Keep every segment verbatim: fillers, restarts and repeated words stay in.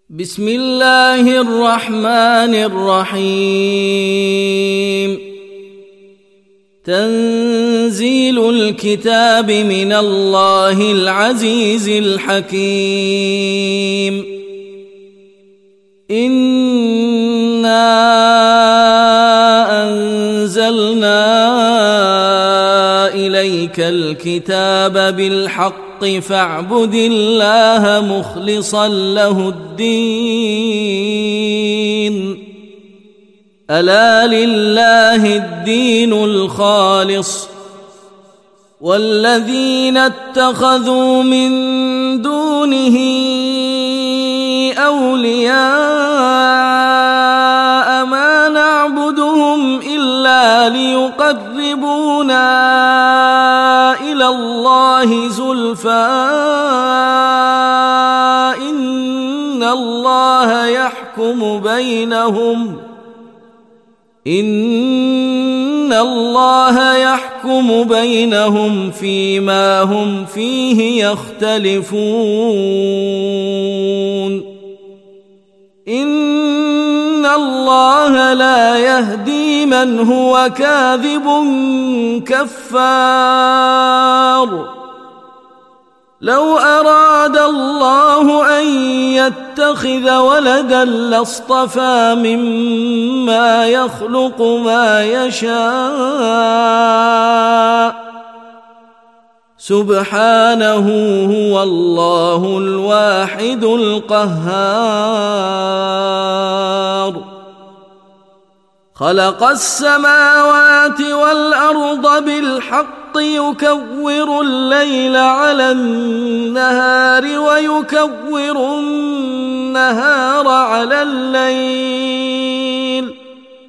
بسم الله الرحمن الرحيم. تنزيل الكتاب من الله العزيز الحكيم. إنا أنزلنا إليك الكتاب بالحق فاعبد الله مخلصا له الدين. ألا لله الدين الخالص والذين اتخذوا من دونه أولياء ما نعبدهم إلا ليقربونا إلى الله زلفى إن الله يحكم بينهم إن الله يحكم بينهم فيما هم فيه يختلفون. إن الله لا يهدي من هو كاذب كفار. لو أراد الله أن يتخذ ولدا لاصطفى مما يخلق ما يشاء سبحانه هو الله الواحد القهار. خلق السماوات والأرض بالحق يكور الليل على النهار ويكور النهار على الليل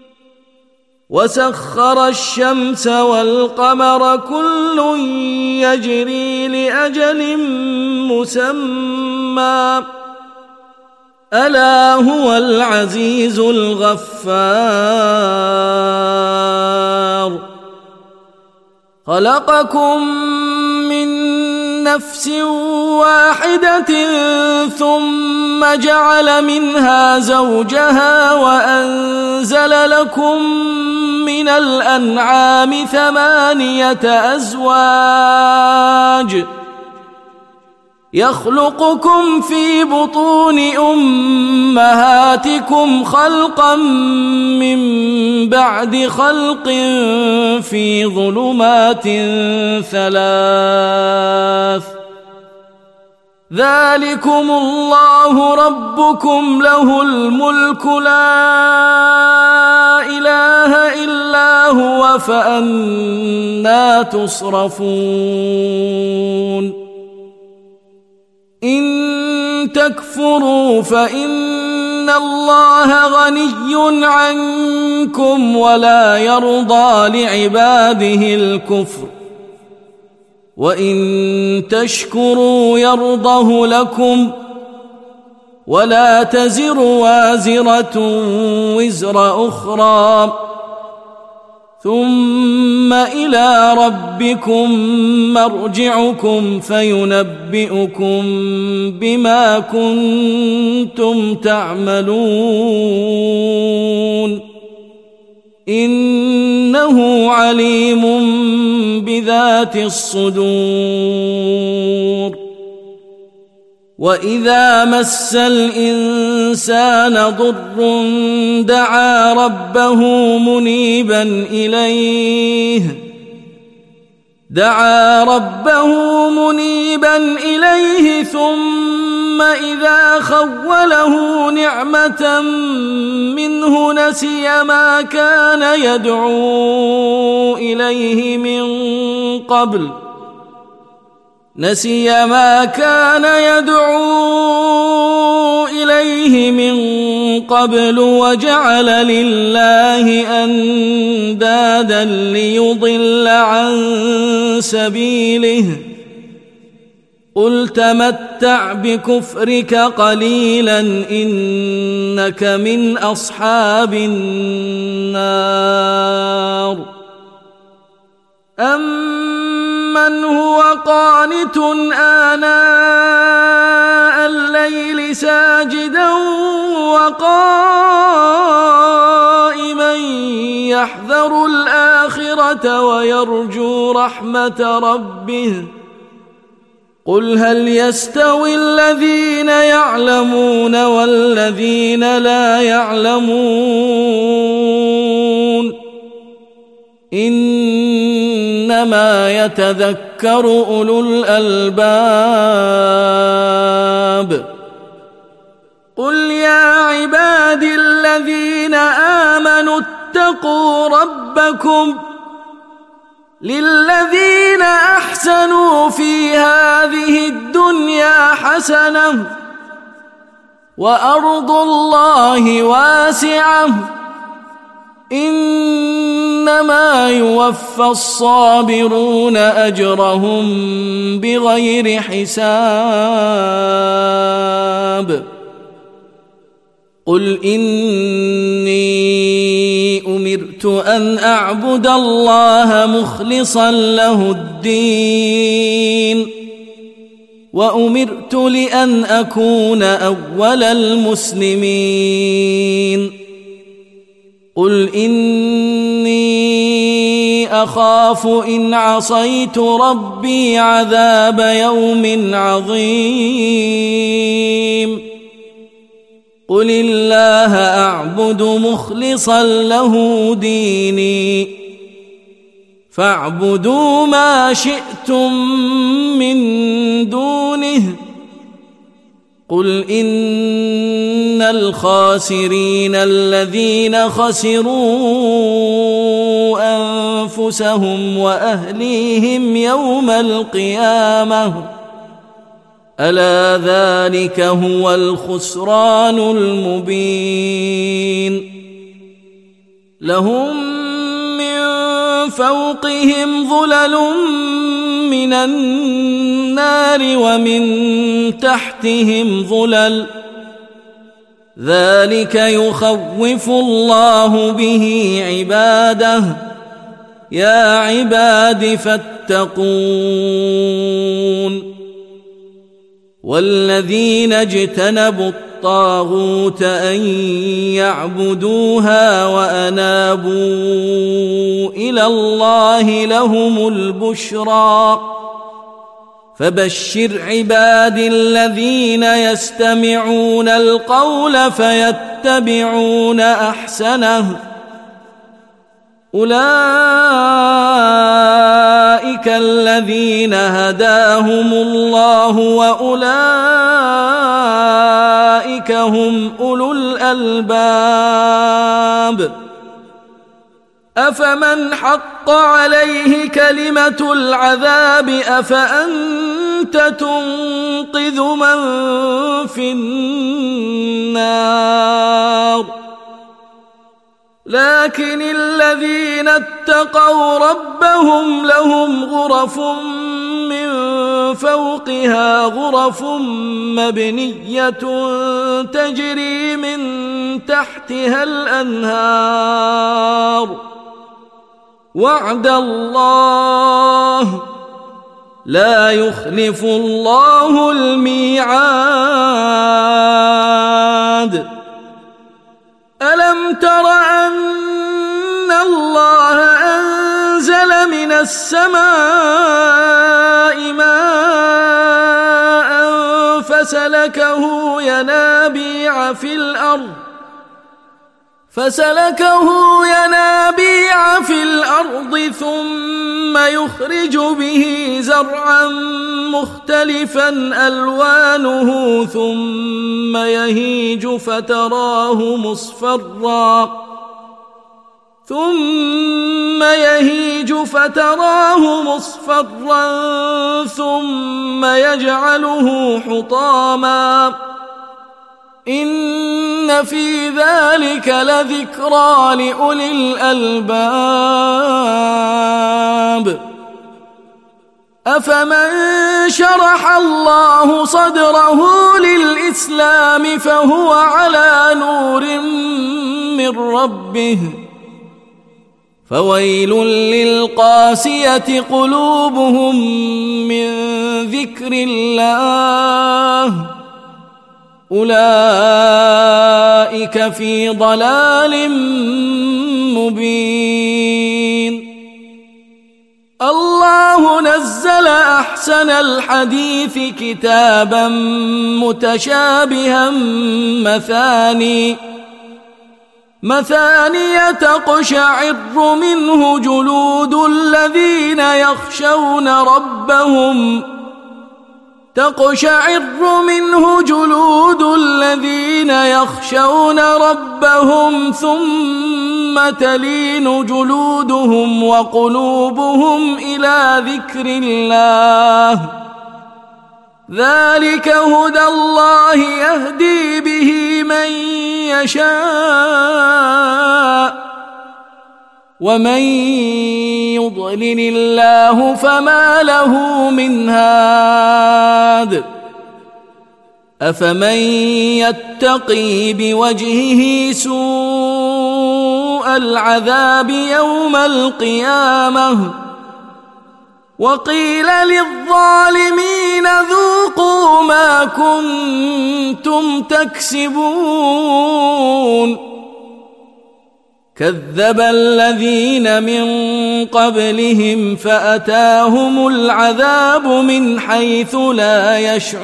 وسخر الشمس والقمر كل يجري لأجل مسمى ألا هو العزيز الغفار. خلقكم من نفس واحدة ثم جعل منها زوجها وأنزل لكم من الأنعام ثمانية أزواج يخلقكم في بطون أمهاتكم خلقا من بعد خلق في ظلمات ثلاث ذلكم الله ربكم له الملك لا إله إلا هو فأنى تصرفون. إن تكفروا فإن الله غني عنكم ولا يرضى لعباده الكفر وإن تشكروا يرضه لكم ولا تزر وازرة وزر أخرى ثم إلى ربكم مرجعكم فينبئكم بما كنتم تعملون إنه عليم بذات الصدور. وإذا مس الإنسان ضر دعا ربه منيبا إليه دعا ربه منيبا إليه ثم إذا خوله نعمة منه نسي ما كان يدعو إليه من قبل نسي ما كان يدعو إليه من قبل وجعل لله أندادا ليضل عن سبيله قل تمتع بكفرك قليلا إنك من أصحاب النار. أمن هو قانت آناء الليل ساجدا وقائما يحذر الآخرة ويرجو رحمة ربه قل هل يستوي الذين يعلمون والذين لا يعلمون إنما يتذكر أولو الألباب قل يا عبادي الذين آمنوا اتقوا ربكم للذين أحسنوا في هذه الدنيا حسنة وأرض الله واسعة إنما يوفى الصابرون أجرهم بغير حساب قل إني أمرت أن أعبد الله مخلصا له الدين وأمرت لأن أكون أول المسلمين قل إني أخاف إن عصيت ربي عذاب يوم عظيم قل الله أعبد مخلصا له ديني فاعبدوا ما شئتم من دونه قل إن الخاسرين الذين خسروا أنفسهم وأهليهم يوم القيامة ألا ذلك هو الخسران المبين لهم من فوقهم ظلل من النار ومن تحتهم ظلل ذلك يخوف الله به عباده يا عباد فاتقون والذين اجتنبوا الطاغوت أن يعبدوها وأنابوا إلى الله لهم البشرى فبشر عباد الذين يستمعون القول فيتبعون أحسنه أولئك الذين هداهم الله وأولئك هم أولو الألباب أفمن حق عليه كلمة العذاب أفأنت تنقذ من في النار لكن الذين اتقوا ربهم لهم غرف من فوقها غرف مبنية تجري من تحتها الأنهار وعد الله لا يخلف الله الميعاد ألم تر أن الله أنزل من السماء ماء فسلكه ينابيع في الأرض فسلكه ينابيع في الأرض ثم يخرج به زرعا مختلفا ألوانه ثم يهيج فتراه مصفرا ثم يهيج فتراه مصفرا ثم يجعله حطاما إن في ذلك لذكرى لأولي الألباب أفمن شرح الله صدره للإسلام فهو على نور من ربه فويل للقاسية قلوبهم من ذكر الله أولئك في ضلال مبين. الله نزل أحسن الحديث كتابا متشابها مثاني مثانية تقشعر منه جلود الذين يخشون ربهم تقشعر منه جلود الذين يخشون ربهم ثم تلين جلودهم وقلوبهم إلى ذكر الله ذلك هدى الله يهدي به من يشاء ومن يضلل الله فما له من هاد. أفمن يتقي بوجهه سوء العذاب يوم القيامة وقيل للظالمين ذوقوا ما كنتم تكسبون. كذب الذين من قبلهم فأتاهم العذاب من حيث لا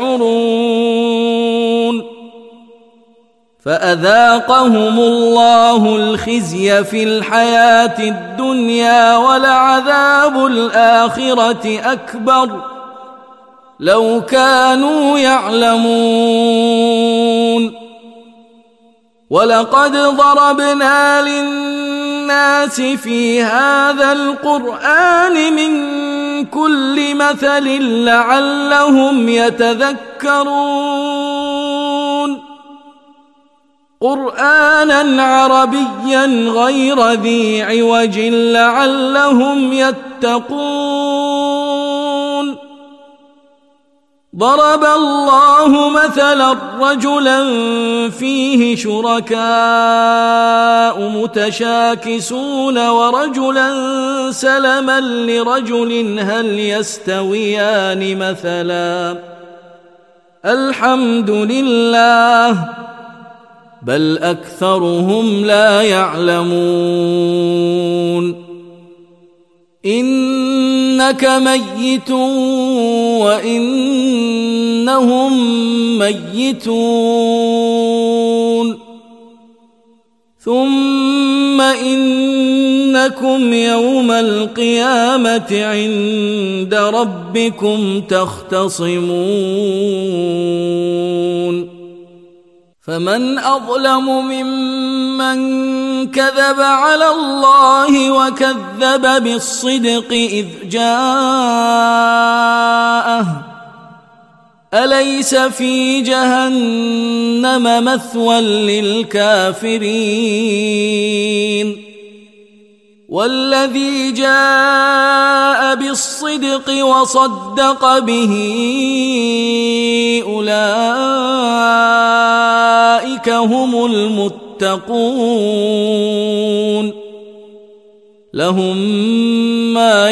يشعرون فأذاقهم الله الخزي في الحياة الدنيا ولعذاب الآخرة أكبر لو كانوا يعلمون. ولقد ضربنا للناس في هذا القرآن من كل مثل لعلهم يتذكرون قرآنا عربيا غير ذي عوج لعلهم يتقون. ضرب الله مثلا رجلا فيه شركاء متشاكسون ورجلا سلما لرجل هل يستويان مثلا الحمد لله بل أكثرهم لا يعلمون. إنك ميت وإنهم ميتون ثم إنكم يوم القيامة عند ربكم تختصمون. فمن أظلم ممن كذب على الله وكذب بالصدق إذ جاءه أليس في جهنم مثوى للكافرين والذي جاء بالصدق وصدق به أولئك هم المتقون لهم ما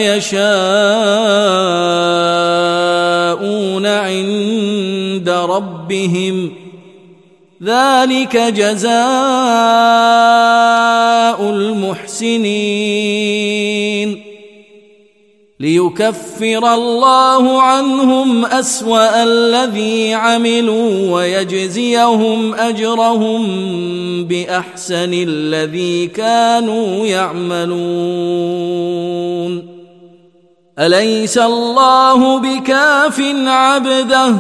يشاءون عند ربهم ذلك جزاء المحسنين ليكفر الله عنهم أسوأ الذي عملوا ويجزيهم أجرهم بأحسن الذي كانوا يعملون. أليس الله بكاف عبده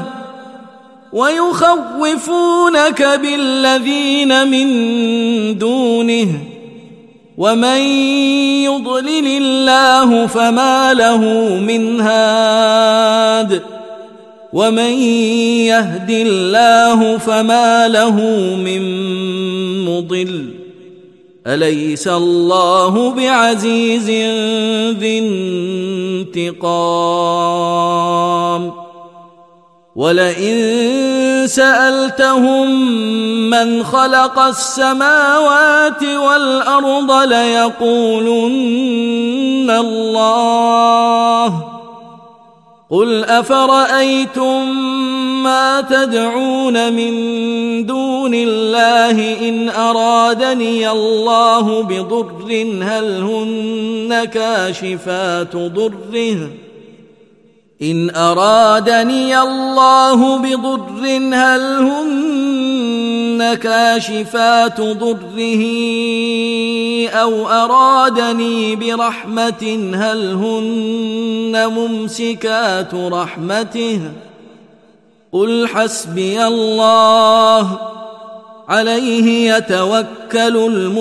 ويخوفونك بالذين من دونه ومن يضلل الله فما له من هاد ومن يهد الله فما له من مضل أليس الله بعزيز ذي انتقام. ولئن سألتهم من خلق السماوات والأرض ليقولن الله قل أفرأيتم ما تدعون من دون الله إن أرادني الله بضر هل هن كاشفات ضره إن أرادني الله بضر هل هن كاشفات ضره أو أرادني برحمة هل هن ممسكات رحمته قل حسبي الله عليه يتوكل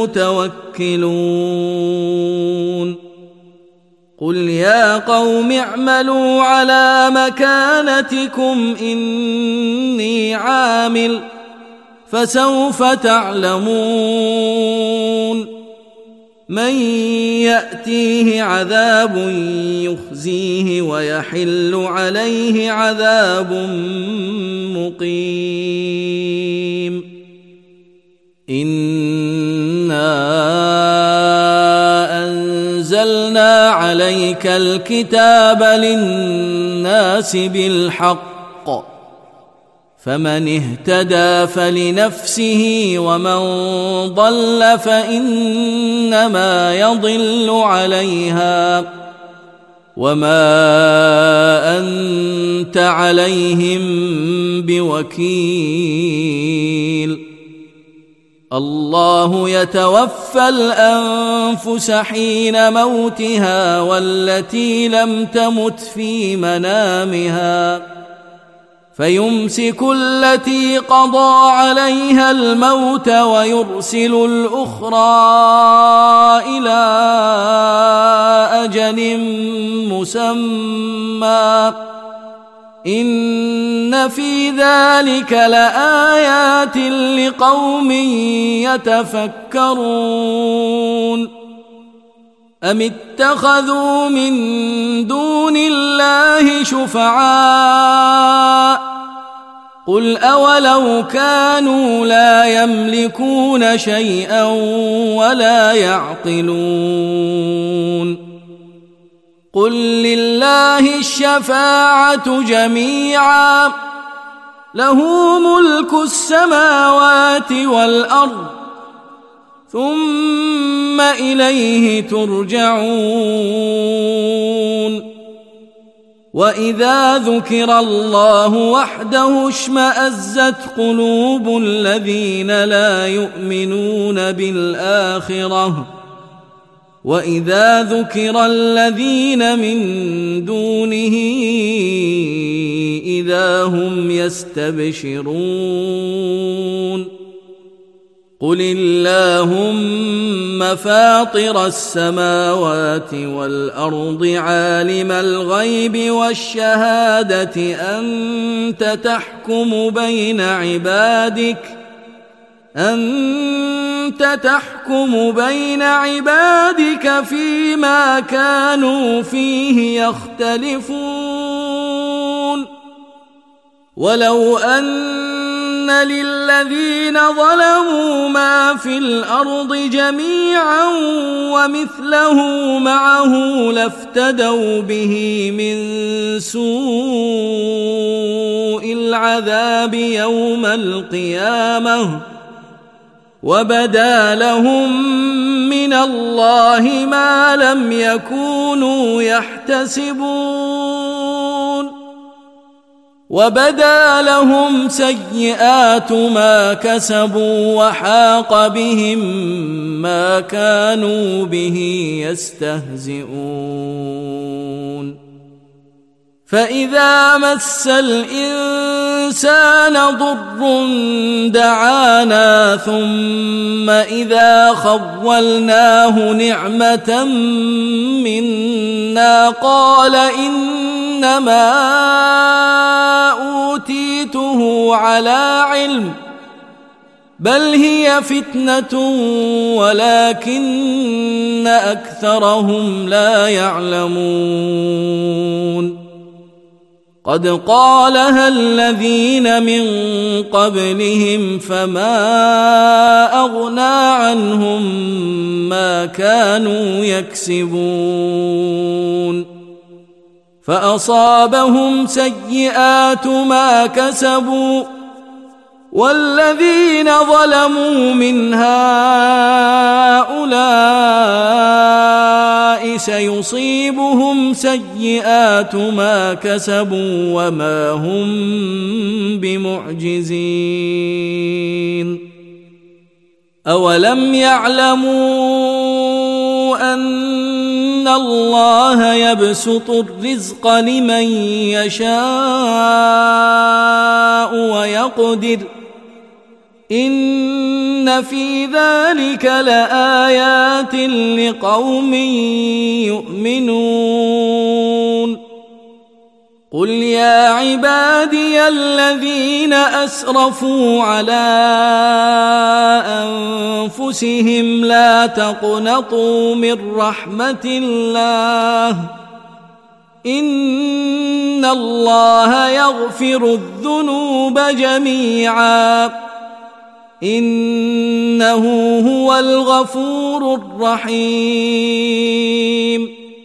المتوكلون قل يا قوم اعملوا على مكانتكم إني عامل فسوف تعلمون من يأتيه عذاب يخزيه ويحل عليه عذاب مقيم إنا أنزلنا عليك الكتاب للناس بالحق فمن اهتدى فلنفسه ومن ضل فإنما يضل عليها وما أنت عليهم بوكيل الله يتوفى الأنفس حين موتها والتي لم تمت في منامها فيمسك التي قضى عليها الموت ويرسل الأخرى إلى أجل مسمى إن في ذلك لآيات لقوم يتفكرون أم اتخذوا من دون الله شفعاء قل أولو كانوا لا يملكون شيئا ولا يعقلون قل لله الشفاعة جميعا له ملك السماوات والأرض ثم إليه ترجعون وإذا ذكر الله وحده اشمأزت قلوب الذين لا يؤمنون بالآخرة وإذا ذكر الذين من دونه إذا هم يستبشرون قل اللهم فاطر السماوات والأرض عالم الغيب والشهادة أنت تحكم بين عبادك أنت تحكم بين عبادك فيما كانوا فيه يختلفون ولو أن للذين ظلموا ما في الأرض جميعا ومثله معه لافتدوا به من سوء العذاب يوم القيامة وبدا لهم من الله ما لم يكونوا يحتسبون وبدا لهم سيئات ما كسبوا وحاق بهم ما كانوا به يستهزئون فإذا مس الإنسان ضر دعانا ثم إذا خولناه نعمة منا قال إنما أوتيته على علم بل هي فتنة ولكن أكثرهم لا يعلمون قد قالها الذين من قبلهم فما أغنى عنهم ما كانوا يكسبون فأصابهم سيئات ما كسبوا والذين ظلموا من هؤلاء سيصيبهم سيئات ما كسبوا وما هم بمعجزين أولم يعلموا أن الله يبسط الرزق لمن يشاء ويقدر إن في ذلك لآيات لقوم يؤمنون قل يا عبادي الذين أسرفوا على أنفسهم لا تقنطوا من رحمة الله إن الله يغفر الذنوب جميعا إنه هو الغفور الرحيم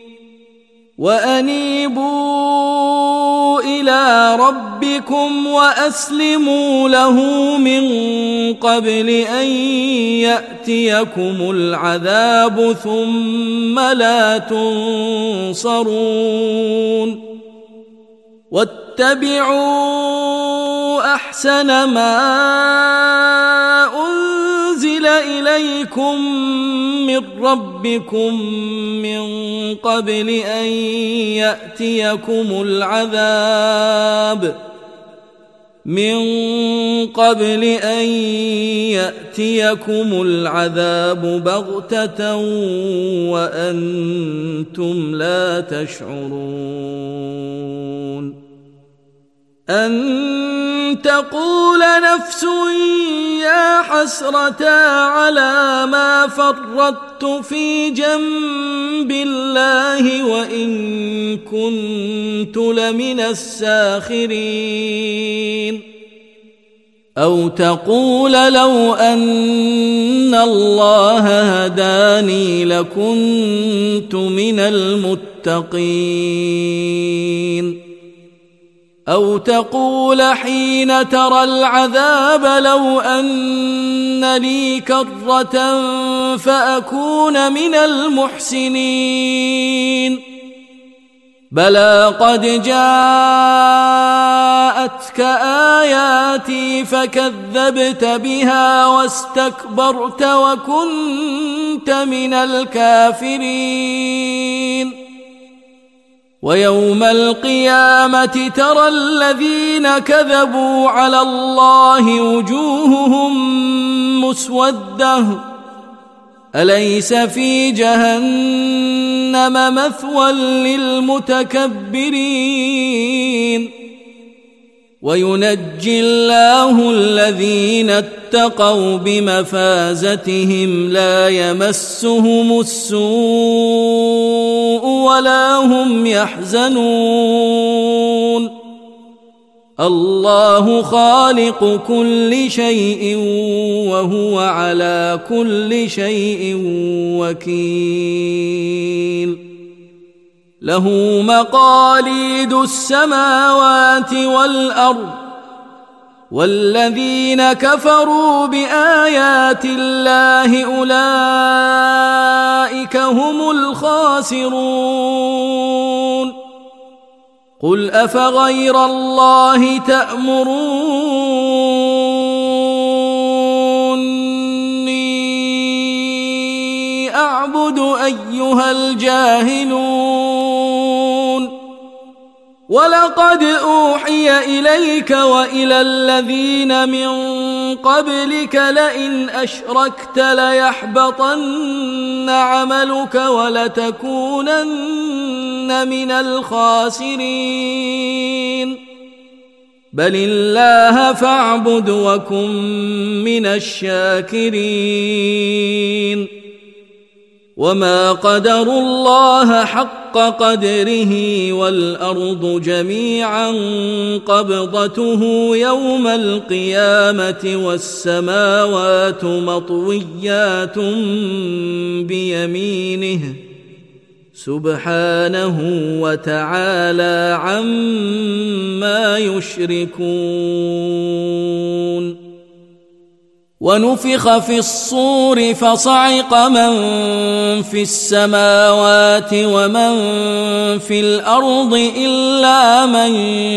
وأنيبوا إلى ربكم وأسلموا له من قبل أن يأتيكم العذاب ثم لا تنصرون واتبعوا أحسن ما أنزل إليكم من ربكم من قبل أن يأتيكم العذاب من قبل أن يأتيكم العذاب بغتة وأنتم لا تشعرون أن تقول نفس يا حسرة على ما فرطت في جنب الله وإن كنت لمن الساخرين أو تقول لو أن الله هداني لكنت من المتقين أو تقول حين ترى العذاب لو أن لي كرة فأكون من المحسنين بلى قد جاءتك آياتي فكذبت بها واستكبرت وكنت من الكافرين ويوم القيامة ترى الذين كذبوا على الله وجوههم مسودة أليس في جهنم مثوى للمتكبرين وينجي الله الذين اتقوا بمفازتهم لا يمسهم السوء ولا هم يحزنون الله خالق كل شيء وهو على كل شيء وكيل له مقاليد السماوات والأرض والذين كفروا بآيات الله أولئك هم الخاسرون قل أفغير الله تأمروني أعبد أيها الجاهلون ولقد أوحي إليك وإلى الذين من قبلك لئن أشركت ليحبطن عملك ولتكونن من الخاسرين بل الله فاعبد وكن من الشاكرين وما قدروا الله حق قدره والأرض جميعا قبضته يوم القيامة والسماوات مطويات بيمينه سبحانه وتعالى عما يشركون. ونفخ في الصور فصعق من في السماوات ومن في الأرض إلا من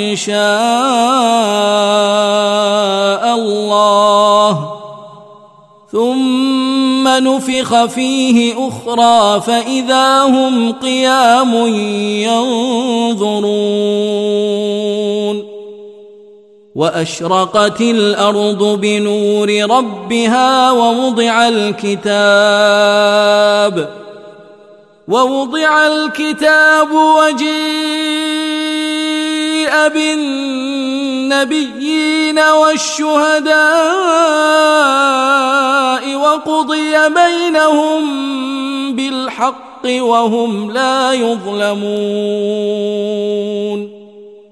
شاء الله، ثم نفخ فيه أخرى فإذا هم قيام ينظرون. وأشرقت الأرض بنور ربها ووضع الكتاب ووضع الكتاب وجيء بالنبيين والشهداء وقضي بينهم بالحق وهم لا يظلمون.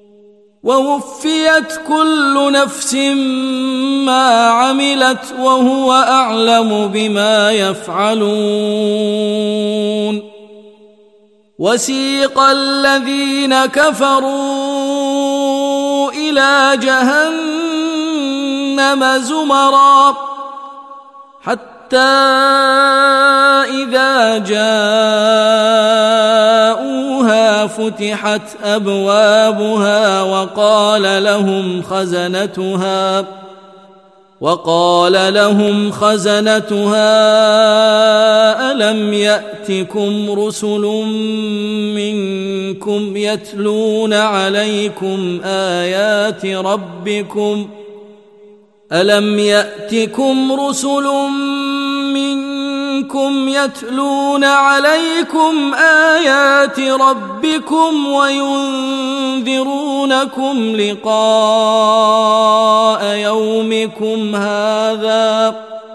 ووفيت كل نفس ما عملت وهو أعلم بما يفعلون. وسيق الذين كفروا إلى جهنم زمرا حتى إذا جاءوها فتحت أبوابها وقال لهم خزنتها وقال لهم خزنتها ألم يأتكم رسل منكم يتلون عليكم آيات ربكم ألم يأتكم رسل منكم يتلون عليكم آيات ربكم وينذرونكم لقاء يومكم هذا؟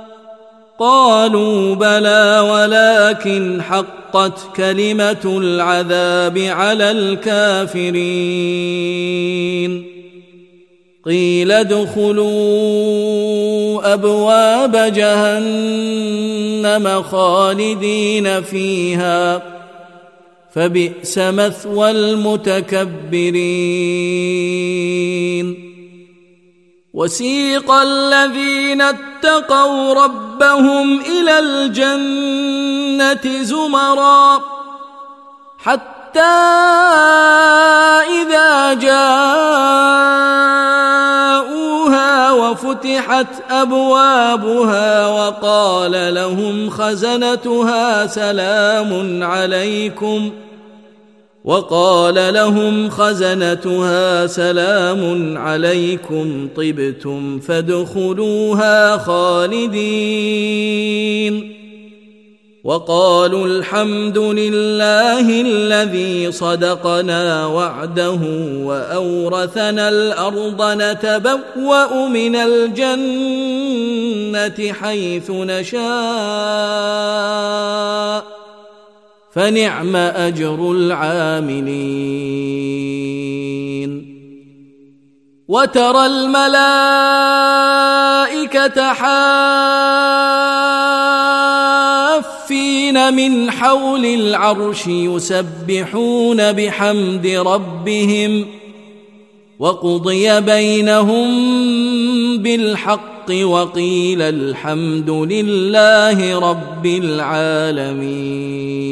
قالوا بلى ولكن حقت كلمة العذاب على الكافرين. قيل ادخلوا أبواب جهنم خالدين فيها فبئس مثوى المتكبرين. وسيق الذين اتقوا ربهم إلى الجنة زمرا حتى إذا جاءوها وفتحت أبوابها وقال لهم خزنتها سلام عليكم وقال لهم خزنتها سلام عليكم طبتم فادخلوها خالدين. وقالوا الحمد لله الذي صدقنا وعده وأورثنا الأرض نتبوأ من الجنة حيث نشاء فنعم أجر العاملين. وترى الملائكة حافين من حول العرش يسبحون بحمد ربهم وقضي بينهم بالحق وقيل الحمد لله رب العالمين.